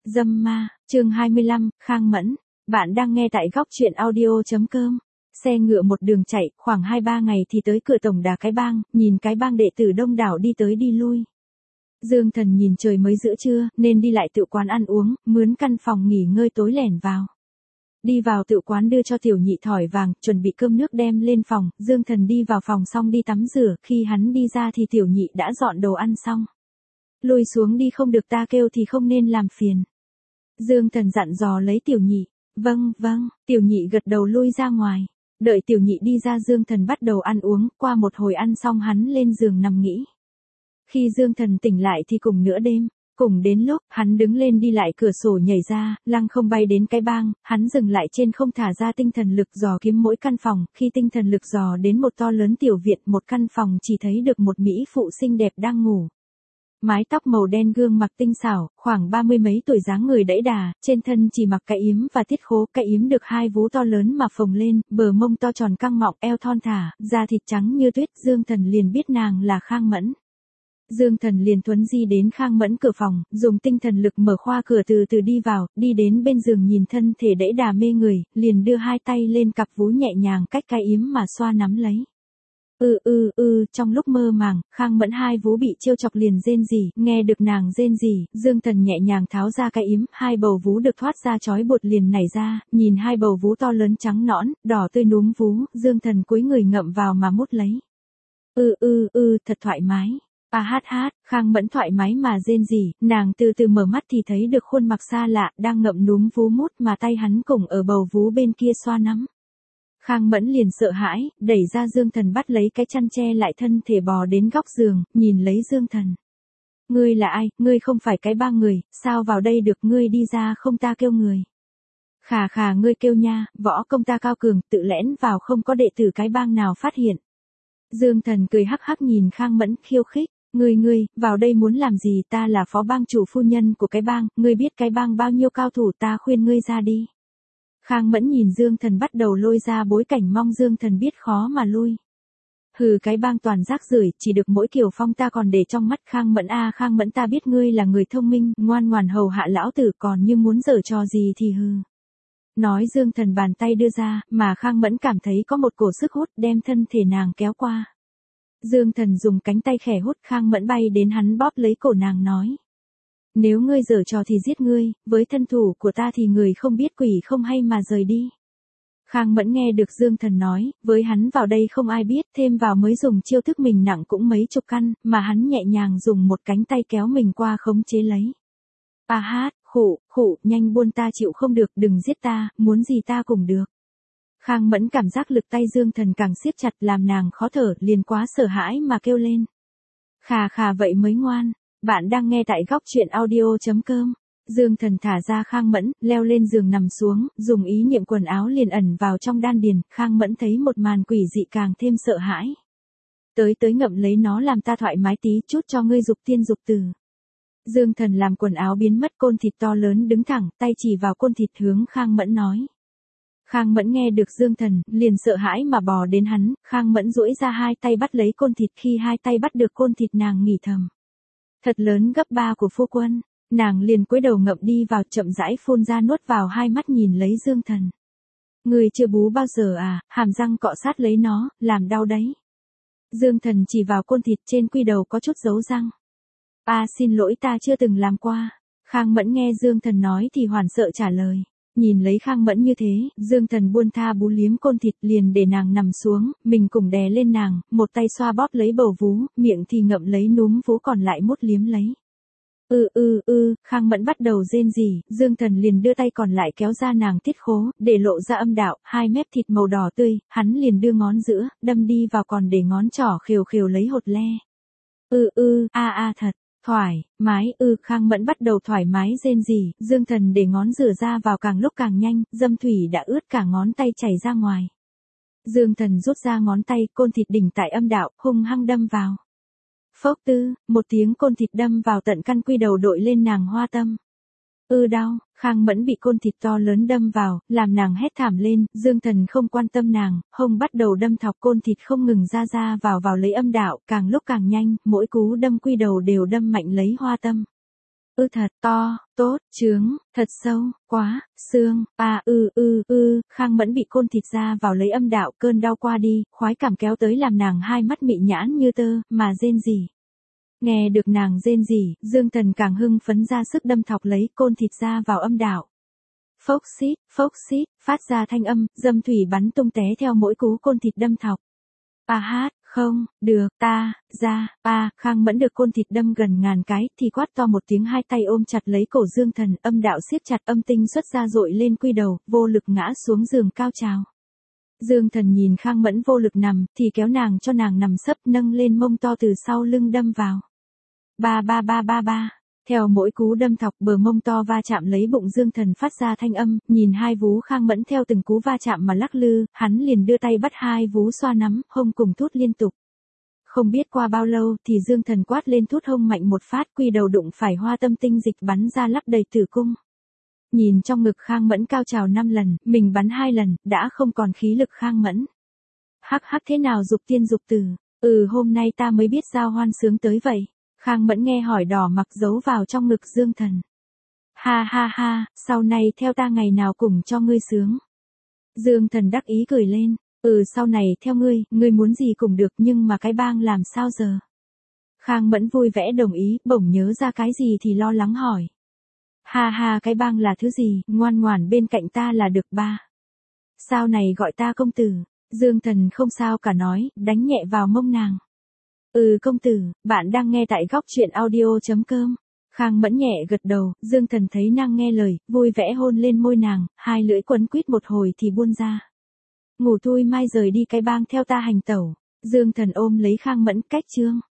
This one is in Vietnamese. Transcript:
Dâm ma, chương 25, Khang Mẫn. Bạn đang nghe tại góc truyện audio.com. Xe ngựa một đường chạy, khoảng 2-3 ngày thì tới cửa tổng đà cái bang, nhìn cái bang đệ tử đông đảo đi tới đi lui. Dương Thần nhìn trời mới giữa trưa, nên đi lại tự quán ăn uống, mướn căn phòng nghỉ ngơi tối lẻn vào. Đi vào tự quán đưa cho tiểu nhị thỏi vàng, chuẩn bị cơm nước đem lên phòng, Dương Thần đi vào phòng xong đi tắm rửa, khi hắn đi ra thì tiểu nhị đã dọn đồ ăn xong. Lui xuống đi, không được ta kêu thì không nên làm phiền. Dương Thần dặn dò lấy tiểu nhị. Vâng, tiểu nhị gật đầu lui ra ngoài. Đợi tiểu nhị đi ra, Dương Thần bắt đầu ăn uống, qua một hồi ăn xong hắn lên giường nằm nghỉ. Khi Dương Thần tỉnh lại thì cùng nửa đêm, cùng đến lúc, hắn đứng lên đi lại cửa sổ nhảy ra, lăng không bay đến cái bang, hắn dừng lại trên không thả ra tinh thần lực dò kiếm mỗi căn phòng, khi tinh thần lực dò đến một to lớn tiểu viện, một căn phòng chỉ thấy được một mỹ phụ xinh đẹp đang ngủ. Mái tóc màu đen, gương mặt tinh xảo, khoảng 30 mấy tuổi, dáng người đẫy đà, trên thân chỉ mặc cái yếm và tiết khố, cái yếm được hai vú to lớn mà phồng lên, bờ mông to tròn căng mọng, eo thon thả, da thịt trắng như tuyết, Dương Thần liền biết nàng là Khang Mẫn. Dương Thần liền thuấn di đến Khang Mẫn cửa phòng, dùng tinh thần lực mở khoa cửa, từ từ đi vào, đi đến bên giường nhìn thân thể đẫy đà mê người, liền đưa hai tay lên cặp vú nhẹ nhàng cách cái yếm mà xoa nắm lấy. Trong lúc mơ màng, Khang Mẫn hai vú bị trêu chọc liền rên rỉ, nghe được nàng rên rỉ, Dương Thần nhẹ nhàng tháo ra cái yếm, hai bầu vú được thoát ra trói buộc liền nảy ra, nhìn hai bầu vú to lớn trắng nõn, đỏ tươi núm vú, Dương Thần cúi người ngậm vào mà mút lấy. Thật thoải mái. Khang Mẫn thoải mái mà rên rỉ, nàng từ từ mở mắt thì thấy được khuôn mặt xa lạ, đang ngậm núm vú mút mà tay hắn cùng ở bầu vú bên kia xoa nắm. Khang Mẫn liền sợ hãi, đẩy ra Dương Thần, bắt lấy cái chăn che lại thân thể, bò đến góc giường, nhìn lấy Dương Thần. Ngươi là ai, ngươi không phải cái bang người, sao vào đây được, ngươi đi ra không ta kêu người. Khà ngươi kêu nha, võ công ta cao cường, tự lẻn vào không có đệ tử cái bang nào phát hiện. Dương Thần cười hắc hắc nhìn Khang Mẫn khiêu khích, ngươi, vào đây muốn làm gì, ta là phó bang chủ phu nhân của cái bang, ngươi biết cái bang bao nhiêu cao thủ, ta khuyên ngươi ra đi. Khang Mẫn nhìn Dương Thần bắt đầu lôi ra bối cảnh, mong Dương Thần biết khó mà lui. Hừ, cái bang toàn rác rưởi, chỉ được mỗi Kiều Phong ta còn để trong mắt. Khang Mẫn Khang Mẫn, ta biết ngươi là người thông minh, ngoan ngoãn hầu hạ lão tử, còn như muốn giở trò gì thì hừ. Nói Dương Thần bàn tay đưa ra, mà Khang Mẫn cảm thấy có một cổ sức hút đem thân thể nàng kéo qua. Dương Thần dùng cánh tay khẽ hút, Khang Mẫn bay đến hắn bóp lấy cổ nàng nói. Nếu ngươi giở trò thì giết ngươi, với thân thủ của ta thì người không biết quỷ không hay mà rời đi. Khang Mẫn nghe được Dương Thần nói, với hắn vào đây không ai biết, thêm vào mới dùng chiêu thức mình nặng cũng mấy chục cân, mà hắn nhẹ nhàng dùng một cánh tay kéo mình qua khống chế lấy. Khụ, nhanh buông, ta chịu không được, đừng giết ta, muốn gì ta cũng được. Khang Mẫn cảm giác lực tay Dương Thần càng siết chặt, làm nàng khó thở, liền quá sợ hãi mà kêu lên. Khà vậy mới ngoan. Bạn đang nghe tại góc truyện audio.com. Dương Thần thả ra Khang Mẫn, leo lên giường nằm xuống, dùng ý niệm quần áo liền ẩn vào trong đan điền. Khang Mẫn thấy một màn quỷ dị càng thêm sợ hãi. Tới ngậm lấy nó, làm ta thoải mái tí chút cho ngươi dục tiên dục tử. Dương Thần làm quần áo biến mất, côn thịt to lớn đứng thẳng, tay chỉ vào côn thịt hướng Khang Mẫn nói. Khang Mẫn nghe được Dương Thần, liền sợ hãi mà bò đến hắn. Khang Mẫn duỗi ra hai tay bắt lấy côn thịt, khi hai tay bắt được côn thịt nàng nghỉ thầm. Thật lớn, gấp 3 của phu quân. Nàng liền cúi đầu ngậm đi vào, chậm rãi phun ra, nuốt vào, hai mắt nhìn lấy Dương Thần. Người chưa bú bao giờ à, hàm răng cọ sát lấy nó, làm đau đấy. Dương Thần chỉ vào côn thịt, trên quy đầu có chút dấu răng. Xin lỗi, ta chưa từng làm qua. Khang Mẫn nghe Dương Thần nói thì hoảng sợ trả lời. Nhìn lấy Khang Mẫn như thế, Dương Thần buông tha bú liếm côn thịt, liền để nàng nằm xuống, mình cùng đè lên nàng, một tay xoa bóp lấy bầu vú, miệng thì ngậm lấy núm vú còn lại mút liếm lấy. Khang Mẫn bắt đầu rên rỉ, Dương Thần liền đưa tay còn lại kéo ra nàng tiết khố, để lộ ra âm đạo, hai mép thịt màu đỏ tươi, hắn liền đưa ngón giữa, đâm đi vào, còn để ngón trỏ khều lấy hột le. Thật. Thoải mái. Khang Mẫn bắt đầu thoải mái rên rỉ, Dương Thần để ngón rửa ra vào càng lúc càng nhanh, dâm thủy đã ướt cả ngón tay chảy ra ngoài. Dương Thần rút ra ngón tay, côn thịt đỉnh tại âm đạo, hung hăng đâm vào. Phốc tư, một tiếng, côn thịt đâm vào tận căn quy đầu, đội lên nàng hoa tâm. Đau. Khang Mẫn bị côn thịt to lớn đâm vào, làm nàng hét thảm lên. Dương Thần không quan tâm nàng, hông bắt đầu đâm thọc, côn thịt không ngừng ra vào lấy âm đạo, càng lúc càng nhanh, mỗi cú đâm quy đầu đều đâm mạnh lấy hoa tâm. Thật to, tốt, trướng, thật sâu, quá, xương, Khang Mẫn bị côn thịt ra vào lấy âm đạo, cơn đau qua đi, khoái cảm kéo tới làm nàng hai mắt mị nhãn như tơ, mà rên rỉ. Nghe được nàng rên rỉ, Dương Thần càng hưng phấn ra sức đâm thọc lấy côn thịt ra vào âm đạo. Phốc xít, phát ra thanh âm, dâm thủy bắn tung té theo mỗi cú côn thịt đâm thọc. Không, được, Khang Mẫn được côn thịt đâm gần ngàn cái, thì quát to một tiếng, hai tay ôm chặt lấy cổ Dương Thần, âm đạo siết chặt, âm tinh xuất ra dội lên quy đầu, vô lực ngã xuống giường cao trào. Dương Thần nhìn Khang Mẫn vô lực nằm, thì kéo nàng cho nàng nằm sấp, nâng lên mông to từ sau lưng đâm vào. Ba. Theo mỗi cú đâm thọc, bờ mông to va chạm lấy bụng Dương Thần phát ra thanh âm, nhìn hai vú Khang Mẫn theo từng cú va chạm mà lắc lư, hắn liền đưa tay bắt hai vú xoa nắm, hông cùng thút liên tục. Không biết qua bao lâu thì Dương Thần quát lên thút hông mạnh một phát, quy đầu đụng phải hoa tâm tinh dịch bắn ra lắp đầy tử cung. Nhìn trong ngực Khang Mẫn cao trào 5 lần, mình bắn 2 lần, đã không còn khí lực Khang Mẫn. Hắc thế nào dục tiên dục tử, hôm nay ta mới biết giao hoan sướng tới vậy. Khang Mẫn nghe hỏi đỏ mặc giấu vào trong ngực Dương Thần. Ha, sau này theo ta ngày nào cùng cho ngươi sướng. Dương Thần đắc ý cười lên, sau này theo ngươi muốn gì cũng được, nhưng mà cái bang làm sao giờ? Khang Mẫn vui vẻ đồng ý, bỗng nhớ ra cái gì thì lo lắng hỏi. Ha, cái bang là thứ gì, ngoan ngoãn bên cạnh ta là được ba. Sao này gọi ta công tử? Dương Thần không sao cả nói, đánh nhẹ vào mông nàng. Công tử, bạn đang nghe tại góc truyện audio.com. Khang Mẫn nhẹ gật đầu, Dương Thần thấy nàng nghe lời, vui vẻ hôn lên môi nàng, hai lưỡi quấn quýt một hồi thì buông ra. Ngủ thui mai rời đi cái bang theo ta hành tẩu. Dương Thần ôm lấy Khang Mẫn, cách chương.